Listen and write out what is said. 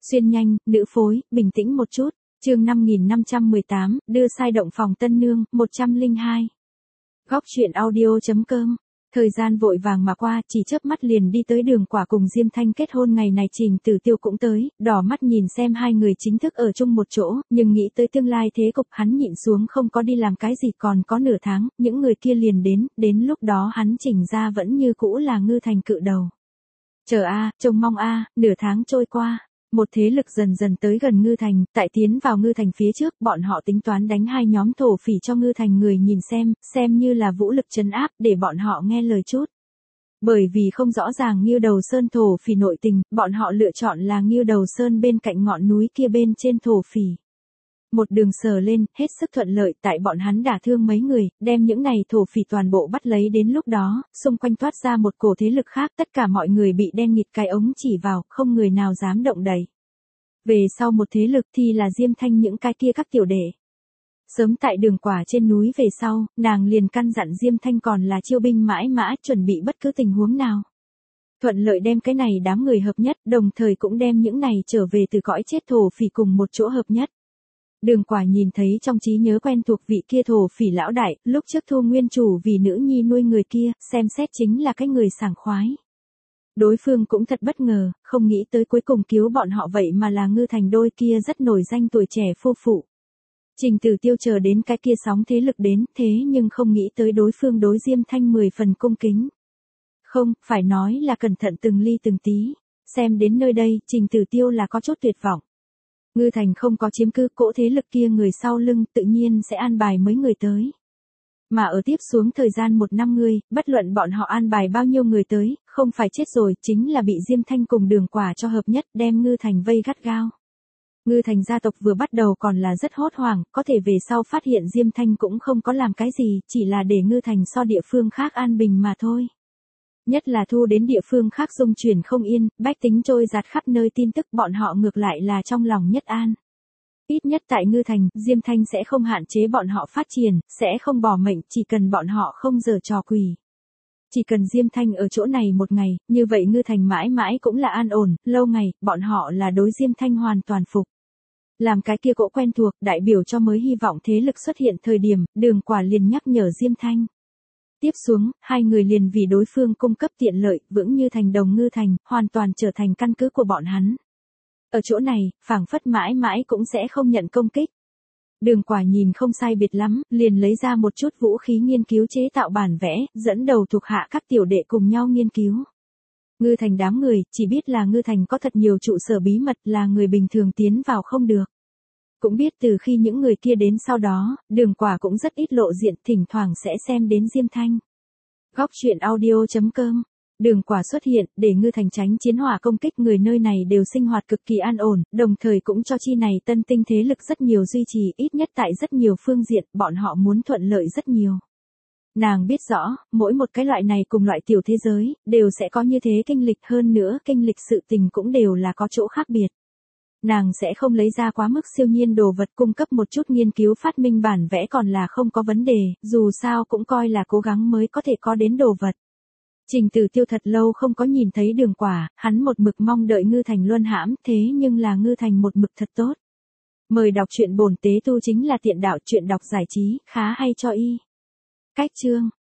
Xuyên nhanh, nữ phối, bình tĩnh một chút. Chương 5518, đưa sai động phòng tân nương, 102. Góc truyện audio.com. Thời gian vội vàng mà qua, chỉ chớp mắt liền đi tới Đường Quả cùng Diêm Thanh kết hôn ngày này. Trình Tử Tiêu cũng tới, đỏ mắt nhìn xem hai người chính thức ở chung một chỗ, nhưng nghĩ tới tương lai thế cục hắn nhịn xuống không có đi làm cái gì. Còn có nửa tháng, những người kia liền đến lúc đó hắn Trình ra vẫn như cũ là Ngư Thành cự đầu. Chờ trông mong nửa tháng trôi qua. Một thế lực dần dần tới gần Ngư Thành, tại tiến vào Ngư Thành phía trước, bọn họ tính toán đánh hai nhóm thổ phỉ cho Ngư Thành người nhìn xem như là vũ lực trấn áp để bọn họ nghe lời chút. Bởi vì không rõ ràng Ngưu Đầu Sơn thổ phỉ nội tình, bọn họ lựa chọn là Ngưu Đầu Sơn bên cạnh ngọn núi kia bên trên thổ phỉ. Một đường sờ lên, hết sức thuận lợi, tại bọn hắn đả thương mấy người, đem những này thổ phỉ toàn bộ bắt lấy. Đến lúc đó, xung quanh toát ra một cổ thế lực khác, tất cả mọi người bị đen nghịt cái ống chỉ vào, không người nào dám động đậy. Về sau một thế lực thì là Diêm Thanh những cái kia các tiểu đệ. Sớm tại Đường Quả trên núi về sau, nàng liền căn dặn Diêm Thanh còn là chiêu binh mãi mã, chuẩn bị bất cứ tình huống nào. Thuận lợi đem cái này đám người hợp nhất, đồng thời cũng đem những này trở về từ cõi chết thổ phỉ cùng một chỗ hợp nhất. Đường Quả nhìn thấy trong trí nhớ quen thuộc vị kia thổ phỉ lão đại, lúc trước Thu Nguyên Chủ vì nữ nhi nuôi người kia, xem xét chính là cái người sảng khoái. Đối phương cũng thật bất ngờ, không nghĩ tới cuối cùng cứu bọn họ vậy mà là Ngư Thành đôi kia rất nổi danh tuổi trẻ phu phụ. Trình Tử Tiêu chờ đến cái kia sóng thế lực đến, thế nhưng không nghĩ tới đối phương đối Diêm Thanh 10 phần cung kính. Không, phải nói là cẩn thận từng ly từng tí. Xem đến nơi đây, Trình Tử Tiêu là có chút tuyệt vọng. Ngư Thành không có chiếm cứ cỗ thế lực kia, người sau lưng tự nhiên sẽ an bài mấy người tới. Mà ở tiếp xuống thời gian 1 năm bất luận bọn họ an bài bao nhiêu người tới, không phải chết rồi, chính là bị Diêm Thanh cùng Đường Quả cho hợp nhất, đem Ngư Thành vây gắt gao. Ngư Thành gia tộc vừa bắt đầu còn là rất hốt hoảng, có thể về sau phát hiện Diêm Thanh cũng không có làm cái gì, chỉ là để Ngư Thành so địa phương khác an bình mà thôi. Nhất là thu đến địa phương khác dung chuyển không yên, bách tính trôi giạt khắp nơi tin tức, bọn họ ngược lại là trong lòng nhất an. Ít nhất tại Ngư Thành, Diêm Thanh sẽ không hạn chế bọn họ phát triển, sẽ không bỏ mệnh, chỉ cần bọn họ không giở trò quỷ. Chỉ cần Diêm Thanh ở chỗ này một ngày, như vậy Ngư Thành mãi mãi cũng là an ổn, lâu ngày, bọn họ là đối Diêm Thanh hoàn toàn phục. Làm cái kia cỗ quen thuộc, đại biểu cho mới hy vọng thế lực xuất hiện thời điểm, Đường Quả liền nhắc nhở Diêm Thanh. Tiếp xuống, hai người liền vì đối phương cung cấp tiện lợi, vững như thành đồng Ngư Thành, hoàn toàn trở thành căn cứ của bọn hắn. Ở chỗ này, phảng phất mãi mãi cũng sẽ không nhận công kích. Đường Quả nhìn không sai biệt lắm, liền lấy ra một chút vũ khí nghiên cứu chế tạo bản vẽ, dẫn đầu thuộc hạ các tiểu đệ cùng nhau nghiên cứu. Ngư Thành đám người, chỉ biết là Ngư Thành có thật nhiều trụ sở bí mật, là người bình thường tiến vào không được. Cũng biết từ khi những người kia đến sau đó, Đường Quả cũng rất ít lộ diện, thỉnh thoảng sẽ xem đến Diêm Thanh. Góc truyện audio.com. Đường Quả xuất hiện, để Ngư Thành tránh chiến hỏa công kích, người nơi này đều sinh hoạt cực kỳ an ổn, đồng thời cũng cho chi này tân tinh thế lực rất nhiều duy trì, ít nhất tại rất nhiều phương diện, bọn họ muốn thuận lợi rất nhiều. Nàng biết rõ, mỗi một cái loại này cùng loại tiểu thế giới, đều sẽ có như thế kinh lịch, hơn nữa kinh lịch sự tình cũng đều là có chỗ khác biệt. Nàng sẽ không lấy ra quá mức siêu nhiên đồ vật, cung cấp một chút nghiên cứu phát minh bản vẽ còn là không có vấn đề, dù sao cũng coi là cố gắng mới có thể có đến đồ vật. Trình Tử Tiêu thật lâu không có nhìn thấy Đường Quả, hắn một mực mong đợi Ngư Thành luân hãm, thế nhưng là Ngư Thành một mực thật tốt. Mời đọc truyện bổn tế tu chính là tiện đạo, truyện đọc giải trí, khá hay cho y. Cách chương